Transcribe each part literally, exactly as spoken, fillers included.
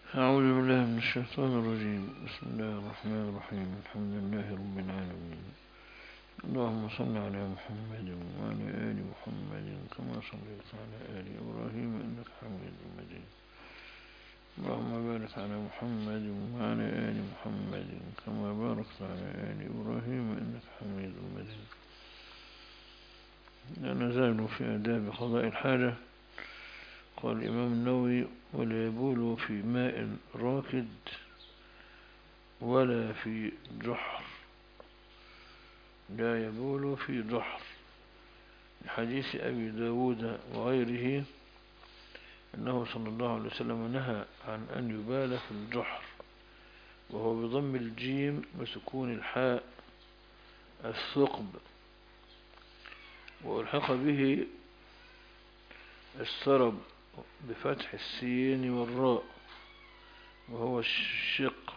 أعوذ بالله من الشيطان الرجيم. بسم الله الرحمن الرحيم. الحمد لله رب العالمين. اللهم صل على محمد وعلى آل محمد كما صليت على آل إبراهيم إنك حميد مجيد. اللهم بارك على محمد وعلى آل محمد كما باركت على آل إبراهيم إنك حميد مجيد. لا نزال في آداب قضاء الحاجة. قال الإمام النووي: ولا يبول في ماء راكد ولا في جحر. لا يبول في جحر، لحديث أبي داود وغيره أنه صلى الله عليه وسلم نهى عن أن يبال في الجحر، وهو بضم الجيم وسكون الحاء الثقب، وألحق به السرب بفتح السين والراء وهو الشق.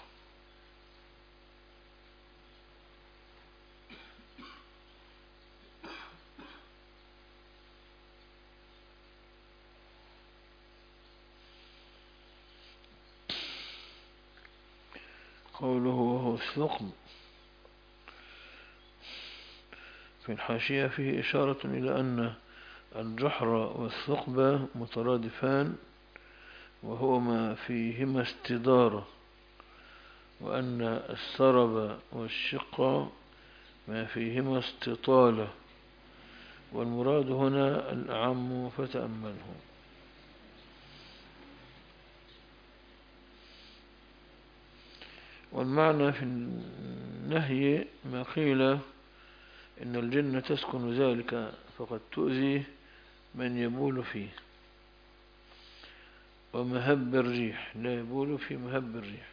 قوله وهو الثقب في الحاشية فيه إشارة إلى أن الجحر والثقب مترادفان، وهو ما فيهما استدارة، وأن السرب والشق ما فيهما استطالة، والمراد هنا الأعم فتأمله. والمعنى في النهي ما قيل إن الجنة تسكن ذلك فقد تؤذي من يبول فيه. ومهب الريح، لا يبول في مهب الريح.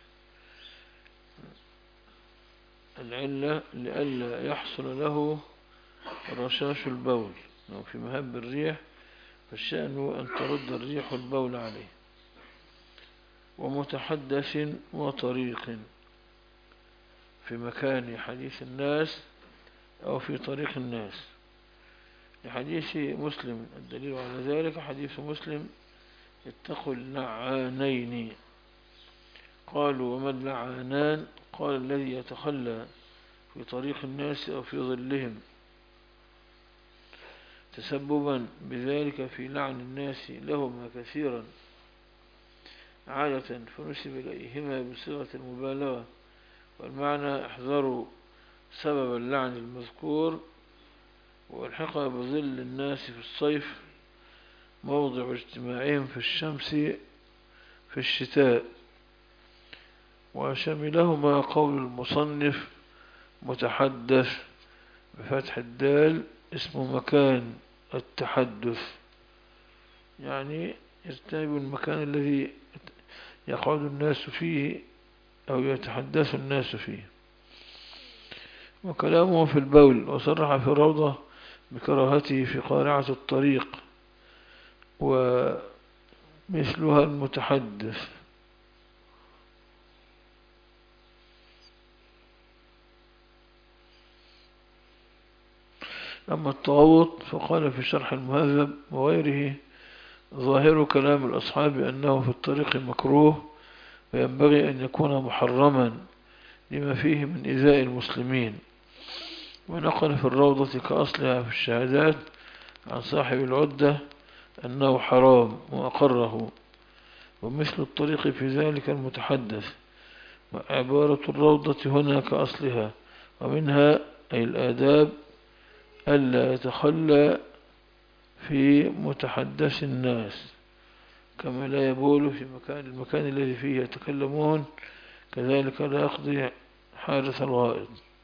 العلة لئلا يحصل له رشاش البول. لو في مهب الريح فالشأن أن ترد الريح البول عليه. ومتحدث وطريق، في مكان حديث الناس أو في طريق الناس، لحديث مسلم. الدليل على ذلك حديث مسلم: اتقوا اللعانين. قالوا: وما اللعانان؟ قال: الذي يتخلى في طريق الناس أو في ظلهم تسببا بذلك في لعن الناس لهما كثيرا عادة، فنسب إليهما بصيغة المبالغة. والمعنى: احذروا سبب اللعن المذكور، والحق بظل الناس في الصيف موضع اجتماعهم في الشمس في الشتاء. وشملهما قول المصنف: متحدث بفتح الدال اسم مكان التحدث، يعني يجتنب المكان الذي يقعد الناس فيه أو يتحدث الناس فيه. وكلامه في البول، وصرح في الروضة بكراهته في قارعة الطريق ومثلها المتحدث. أما التغوط فقال في شرح المهذب وغيره: ظاهر كلام الأصحاب أنه في الطريق مكروه، وينبغي أن يكون محرما لما فيه من إيذاء المسلمين. ونقل في الروضة كأصلها في الشهادات عن صاحب العدة أنه حرام وأقره. ومثل الطريق في ذلك المتحدث. وعبارة الروضة هنا كأصلها، ومنها أي الآداب ألا يتخلى في متحدث الناس، كما لا يبول في مكان المكان الذي فيه يتكلمون، كذلك لا يقضي حاجة الغائط.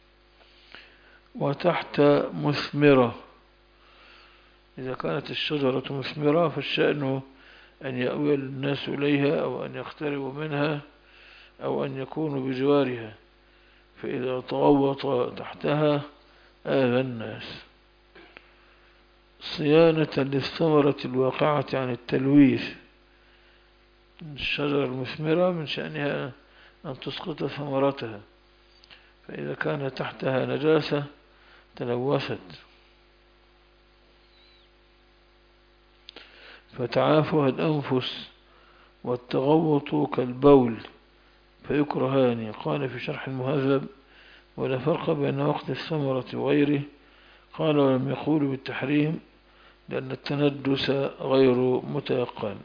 وتحت مثمرة، إذا كانت الشجرة مثمرة فالشأن أن يأوي الناس إليها أو أن يقتربوا منها أو أن يكونوا بجوارها، فإذا تغوط تحتها آذى الناس. صيانة للثمرة الواقعة عن التلويث. الشجرة المثمرة من شأنها أن تسقط ثمرتها، فإذا كان تحتها نجاسة تلوثت. فتعافها الأنفس والتغوط كالبول فيكرهان. قال في شرح المهذب: ولا فرق بين وقت الثمرة وغيره. قال: ولم يقولوا بالتحريم لأن التندس غير متيقن.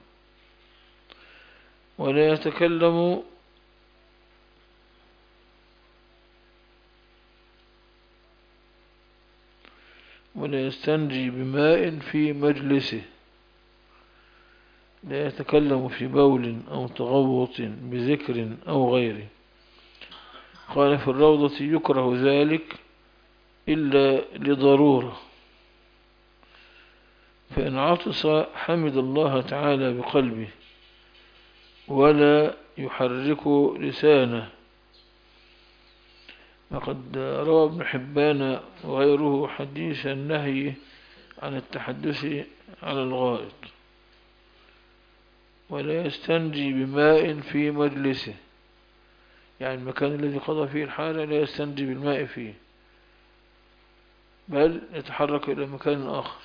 ولا يتكلم ولا يستنجي بماء في مجلسه. لا يتكلم في بول أو تغوط بذكر أو غيره. قال في الروضة: يكره ذلك إلا لضرورة، فإن عطس حمد الله تعالى بقلبه ولا يحرك لسانه. وقد روى ابن حبان وغيره حديث النهي عن التحدث على الغائط. ولا يستنجي بماء في مجلسه، يعني المكان الذي قضى فيه الحالة لا يستنجي بالماء فيه، بل يتحرك إلى مكان آخر.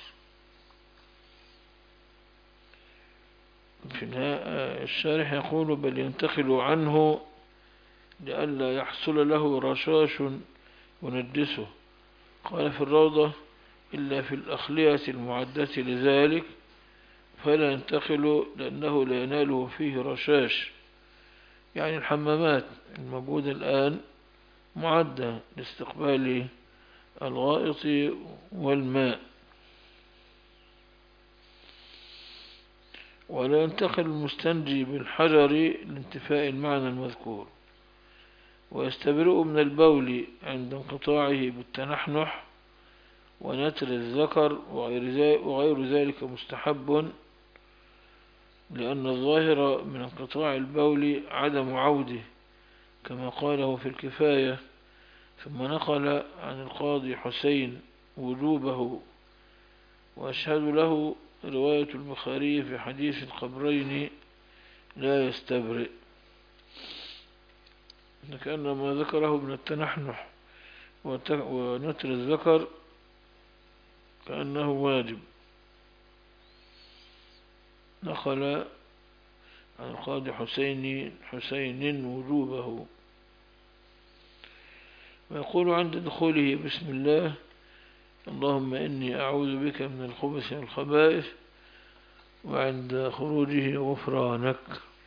في الشارح يقول: بل ينتقل عنه لئلا يحصل له رشاش ينجسه. قال في الروضة: إلا في الأخلية المعدة لذلك فلا ينتقل لأنه لا يناله فيه رشاش، يعني الحمامات الموجودة الآن معدة لاستقبال الغائط والماء. ولا ينتقل المستنجي بالحجر لانتفاء المعنى المذكور. ويستبرئ من البول عند انقطاعه بالتنحنح ونتر الذكر وغير ذلك مستحب، لأن الظاهر من انقطاع البول عدم عوده كما قاله في الكفاية. ثم نقل عن القاضي حسين وجوبه، وأشهد له رواية البخاري في حديث القبرين لا يستبرئ، كأن ما ذكره من التنحنح ونتر الذكر كأنه واجب. نقل عن القاضي حسين حسين وجوبه. ويقول عند دخوله: بسم الله، اللهم إني أعوذ بك من الخبث والخبائث، وعند خروجه: غفرانك.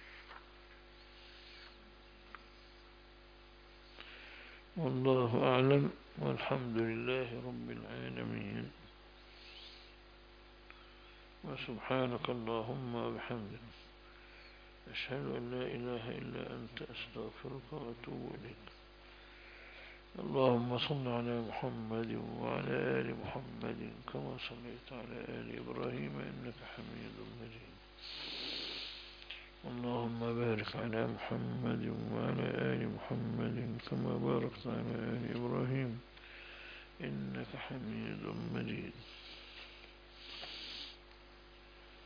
والله أعلم، والحمد لله رب العالمين. وسبحانك اللهم وبحمدك، أشهد أن لا إله إلا أنت، أستغفرك وأتوب إليك. اللهم صل على محمد وعلى آل محمد كما صليت على آل إبراهيم إنك حميد مجيد. اللهم بارك على محمد وعلى آل محمد كما باركت على آل إبراهيم إنك حميد مجيد.